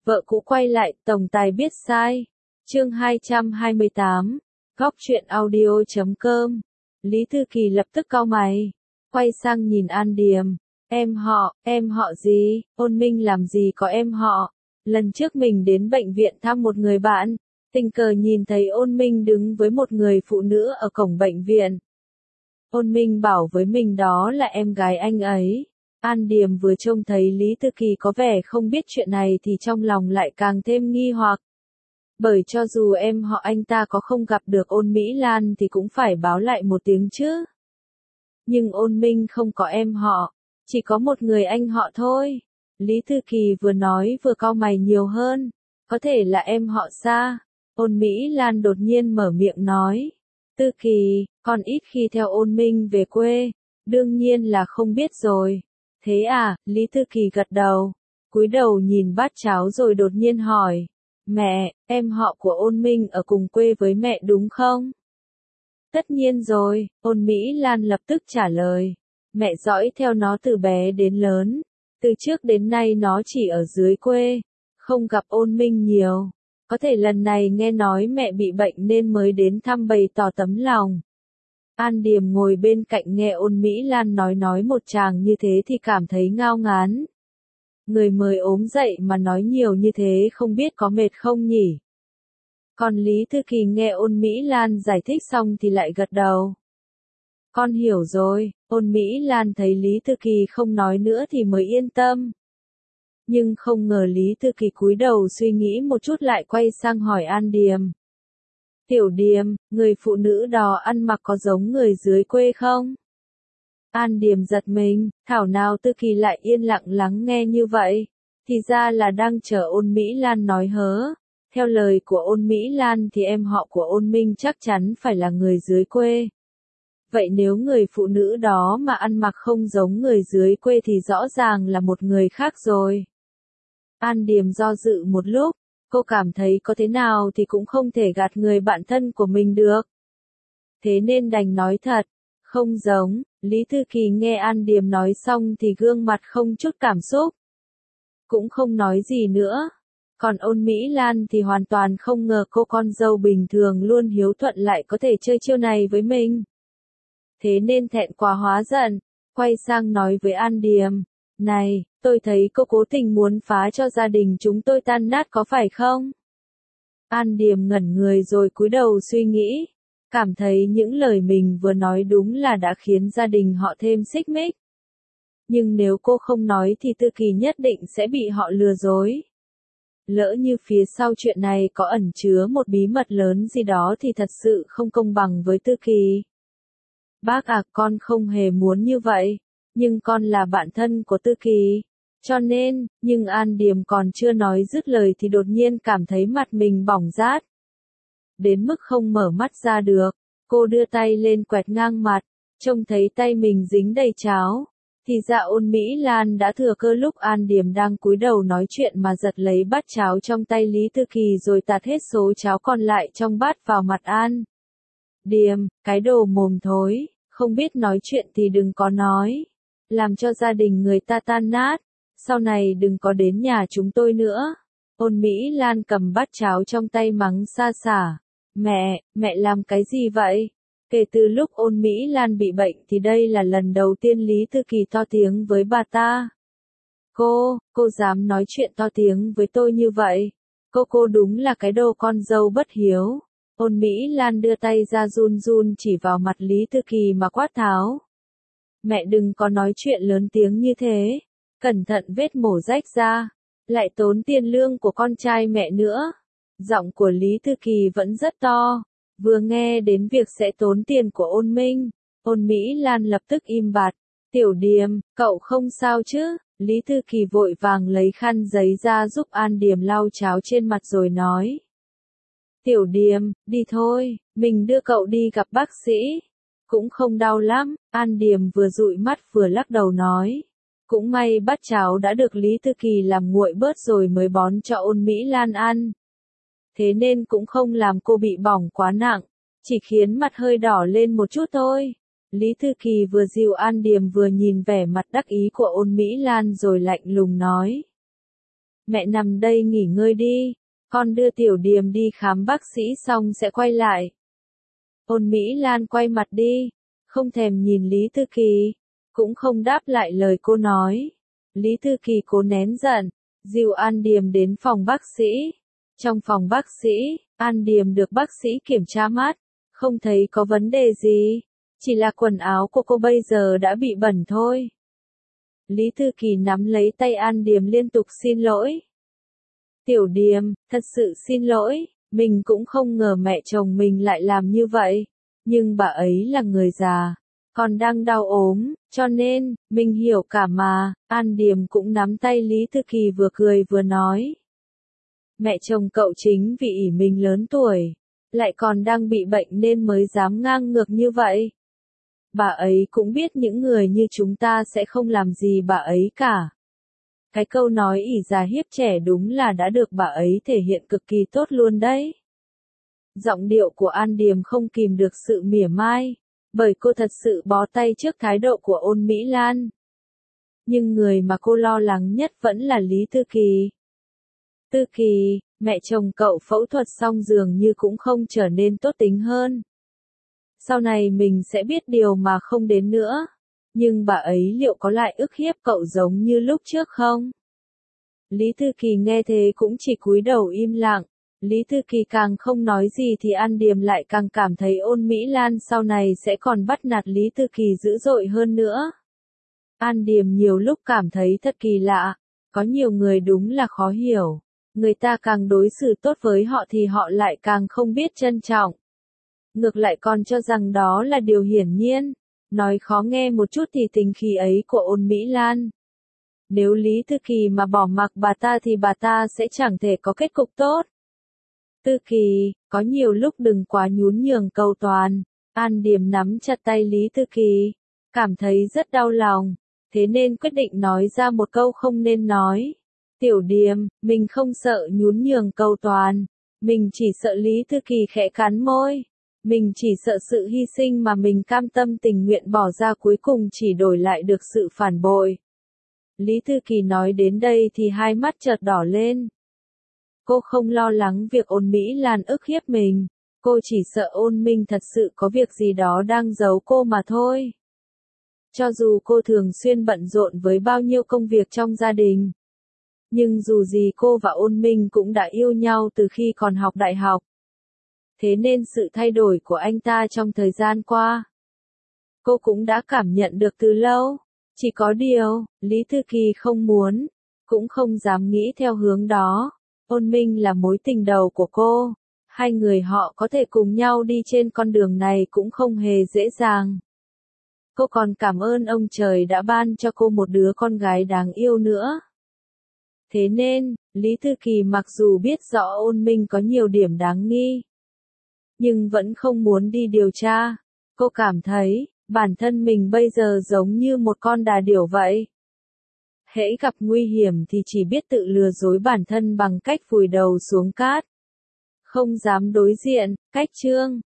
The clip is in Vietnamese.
Vợ cũ quay lại, tổng tài biết sai. Chương 228. Góc truyện audio.com. Lý Thư Kỳ lập tức cau mày, quay sang nhìn An Điềm. Em họ gì? Ôn Minh làm gì có em họ? Lần trước mình đến bệnh viện thăm một người bạn, tình cờ nhìn thấy Ôn Minh đứng với một người phụ nữ ở cổng bệnh viện. Ôn Minh bảo với mình đó là em gái anh ấy. An Điềm vừa trông thấy Lý Thư Kỳ có vẻ không biết chuyện này thì trong lòng lại càng thêm nghi hoặc. Bởi cho dù em họ anh ta có không gặp được Ôn Mỹ Lan thì cũng phải báo lại một tiếng chứ. Nhưng Ôn Minh không có em họ, chỉ có một người anh họ thôi. Lý Thư Kỳ vừa nói vừa cau mày nhiều hơn. Có thể là em họ Sa. Ôn Mỹ Lan đột nhiên mở miệng nói. Thư Kỳ, con ít khi theo Ôn Minh về quê, đương nhiên là không biết rồi. Thế à? Lý Thư Kỳ gật đầu, cúi đầu nhìn bát cháo rồi đột nhiên hỏi. Mẹ, em họ của Ôn Minh ở cùng quê với mẹ đúng không? Tất nhiên rồi, Ôn Mỹ Lan lập tức trả lời. Mẹ dõi theo nó từ bé đến lớn. Từ trước đến nay nó chỉ ở dưới quê, không gặp Ôn Minh nhiều. Có thể lần này nghe nói mẹ bị bệnh nên mới đến thăm bày tỏ tấm lòng. An Điềm ngồi bên cạnh nghe Ôn Mỹ Lan nói một tràng như thế thì cảm thấy ngao ngán. Người mới ốm dậy mà nói nhiều như thế không biết có mệt không nhỉ? Còn Lý Thư Kỳ nghe Ôn Mỹ Lan giải thích xong thì lại gật đầu. Con hiểu rồi. Ôn Mỹ Lan thấy Lý Thư Kỳ không nói nữa thì mới yên tâm. Nhưng không ngờ Lý Thư Kỳ cúi đầu suy nghĩ một chút lại quay sang hỏi An Điềm. Tiểu Điềm, người phụ nữ đó ăn mặc có giống người dưới quê không? An Điềm giật mình, thảo nào Thư Kỳ lại yên lặng lắng nghe như vậy. Thì ra là đang chờ Ôn Mỹ Lan nói hớ. Theo lời của Ôn Mỹ Lan thì em họ của Ôn Minh chắc chắn phải là người dưới quê. Vậy nếu người phụ nữ đó mà ăn mặc không giống người dưới quê thì rõ ràng là một người khác rồi. An Điềm do dự một lúc, cô cảm thấy có thế nào thì cũng không thể gạt người bạn thân của mình được. Thế nên đành nói thật, không giống. Lý Thư Kỳ nghe An Điềm nói xong thì gương mặt không chút cảm xúc. Cũng không nói gì nữa. Còn Ôn Mỹ Lan thì hoàn toàn không ngờ cô con dâu bình thường luôn hiếu thuận lại có thể chơi chiêu này với mình. Thế nên thẹn quá hóa giận, quay sang nói với An Điềm. Này, tôi thấy cô cố tình muốn phá cho gia đình chúng tôi tan nát có phải không? An Điềm ngẩn người rồi cúi đầu suy nghĩ. Cảm thấy những lời mình vừa nói đúng là đã khiến gia đình họ thêm xích mích. Nhưng nếu cô không nói thì Thư Kỳ nhất định sẽ bị họ lừa dối. Lỡ như phía sau chuyện này có ẩn chứa một bí mật lớn gì đó thì thật sự không công bằng với Thư Kỳ. Bác à, con không hề muốn như vậy, nhưng con là bạn thân của Thư Kỳ. Cho nên, nhưng An Điềm còn chưa nói dứt lời thì đột nhiên cảm thấy mặt mình bỏng rát. Đến mức không mở mắt ra được, cô đưa tay lên quẹt ngang mặt, trông thấy tay mình dính đầy cháo. Thì ra Ôn Mỹ Lan đã thừa cơ lúc An Điềm đang cúi đầu nói chuyện mà giật lấy bát cháo trong tay Lý Thư Kỳ rồi tạt hết số cháo còn lại trong bát vào mặt An Điềm, cái đồ mồm thối, không biết nói chuyện thì đừng có nói. Làm cho gia đình người ta tan nát, sau này đừng có đến nhà chúng tôi nữa. Ôn Mỹ Lan cầm bát cháo trong tay mắng xa xả. Mẹ làm cái gì vậy? Kể từ lúc Ôn Mỹ Lan bị bệnh thì đây là lần đầu tiên Lý Thư Kỳ to tiếng với bà ta. Cô dám nói chuyện to tiếng với tôi như vậy? Cô đúng là cái đồ con dâu bất hiếu. Ôn Mỹ Lan đưa tay ra run run chỉ vào mặt Lý Thư Kỳ mà quát tháo. Mẹ đừng có nói chuyện lớn tiếng như thế. Cẩn thận vết mổ rách ra. Lại tốn tiền lương của con trai mẹ nữa. Giọng của Lý Thư Kỳ vẫn rất to. Vừa nghe đến việc sẽ tốn tiền của Ôn Minh, Ôn Mỹ Lan lập tức im bặt. Tiểu Điềm, cậu không sao chứ? Lý Thư Kỳ vội vàng lấy khăn giấy ra giúp An Điềm lau cháo trên mặt rồi nói. Tiểu Điềm, đi thôi, mình đưa cậu đi gặp bác sĩ. Cũng không đau lắm. An Điềm vừa dụi mắt vừa lắc đầu nói. Cũng may bát cháo đã được Lý Thư Kỳ làm nguội bớt rồi mới bón cho Ôn Mỹ Lan ăn. Thế nên cũng không làm cô bị bỏng quá nặng, chỉ khiến mặt hơi đỏ lên một chút thôi. Lý Thư Kỳ vừa dìu An Điềm vừa nhìn vẻ mặt đắc ý của Ôn Mỹ Lan rồi lạnh lùng nói. Mẹ nằm đây nghỉ ngơi đi, con đưa Tiểu Điềm đi khám bác sĩ xong sẽ quay lại. Ôn Mỹ Lan quay mặt đi, không thèm nhìn Lý Thư Kỳ, cũng không đáp lại lời cô nói. Lý Thư Kỳ cố nén giận, dìu An Điềm đến phòng bác sĩ. Trong phòng bác sĩ, An Điềm được bác sĩ kiểm tra mắt, không thấy có vấn đề gì, chỉ là quần áo của cô bây giờ đã bị bẩn thôi. Lý Thư Kỳ nắm lấy tay An Điềm liên tục xin lỗi. Tiểu Điềm, thật sự xin lỗi, mình cũng không ngờ mẹ chồng mình lại làm như vậy, nhưng bà ấy là người già, còn đang đau ốm, cho nên, mình hiểu cả mà. An Điềm cũng nắm tay Lý Thư Kỳ vừa cười vừa nói. Mẹ chồng cậu chính vì ỷ mình lớn tuổi, lại còn đang bị bệnh nên mới dám ngang ngược như vậy. Bà ấy cũng biết những người như chúng ta sẽ không làm gì bà ấy cả. Cái câu nói ỷ già hiếp trẻ đúng là đã được bà ấy thể hiện cực kỳ tốt luôn đấy. Giọng điệu của An Điềm không kìm được sự mỉa mai, bởi cô thật sự bó tay trước thái độ của Ôn Mỹ Lan. Nhưng người mà cô lo lắng nhất vẫn là Lý Thư Kỳ. Thư Kỳ, mẹ chồng cậu phẫu thuật xong dường như cũng không trở nên tốt tính hơn. Sau này mình sẽ biết điều mà không đến nữa. Nhưng bà ấy liệu có lại ức hiếp cậu giống như lúc trước không? Lý Thư Kỳ nghe thế cũng chỉ cúi đầu im lặng. Lý Thư Kỳ càng không nói gì thì An Điềm lại càng cảm thấy Ôn Mỹ Lan sau này sẽ còn bắt nạt Lý Thư Kỳ dữ dội hơn nữa. An Điềm nhiều lúc cảm thấy thật kỳ lạ, có nhiều người đúng là khó hiểu. Người ta càng đối xử tốt với họ thì họ lại càng không biết trân trọng. Ngược lại còn cho rằng đó là điều hiển nhiên. Nói khó nghe một chút thì tình khí ấy của Ôn Mỹ Lan. Nếu Lý Thư Kỳ mà bỏ mặc bà ta thì bà ta sẽ chẳng thể có kết cục tốt. Thư Kỳ, có nhiều lúc đừng quá nhún nhường cầu toàn. An Điềm nắm chặt tay Lý Thư Kỳ, cảm thấy rất đau lòng, thế nên quyết định nói ra một câu không nên nói. Tiểu Điềm, mình không sợ nhún nhường cầu toàn, mình chỉ sợ Lý Thư Kỳ khẽ cắn môi. Mình chỉ sợ sự hy sinh mà mình cam tâm tình nguyện bỏ ra cuối cùng chỉ đổi lại được sự phản bội. Lý Thư Kỳ nói đến đây thì hai mắt chợt đỏ lên. Cô không lo lắng việc Ôn Mỹ Lan ức hiếp mình, cô chỉ sợ Ôn Minh thật sự có việc gì đó đang giấu cô mà thôi. Cho dù cô thường xuyên bận rộn với bao nhiêu công việc trong gia đình, nhưng dù gì cô và Ôn Minh cũng đã yêu nhau từ khi còn học đại học. Thế nên sự thay đổi của anh ta trong thời gian qua, cô cũng đã cảm nhận được từ lâu. Chỉ có điều, Lý Thư Kỳ không muốn, cũng không dám nghĩ theo hướng đó. Ôn Minh là mối tình đầu của cô. Hai người họ có thể cùng nhau đi trên con đường này cũng không hề dễ dàng. Cô còn cảm ơn ông trời đã ban cho cô một đứa con gái đáng yêu nữa. Thế nên, Lý Thư Kỳ mặc dù biết rõ Ôn Minh có nhiều điểm đáng nghi, nhưng vẫn không muốn đi điều tra. Cô cảm thấy, bản thân mình bây giờ giống như một con đà điểu vậy. Hễ gặp nguy hiểm thì chỉ biết tự lừa dối bản thân bằng cách vùi đầu xuống cát. Không dám đối diện. Cách chương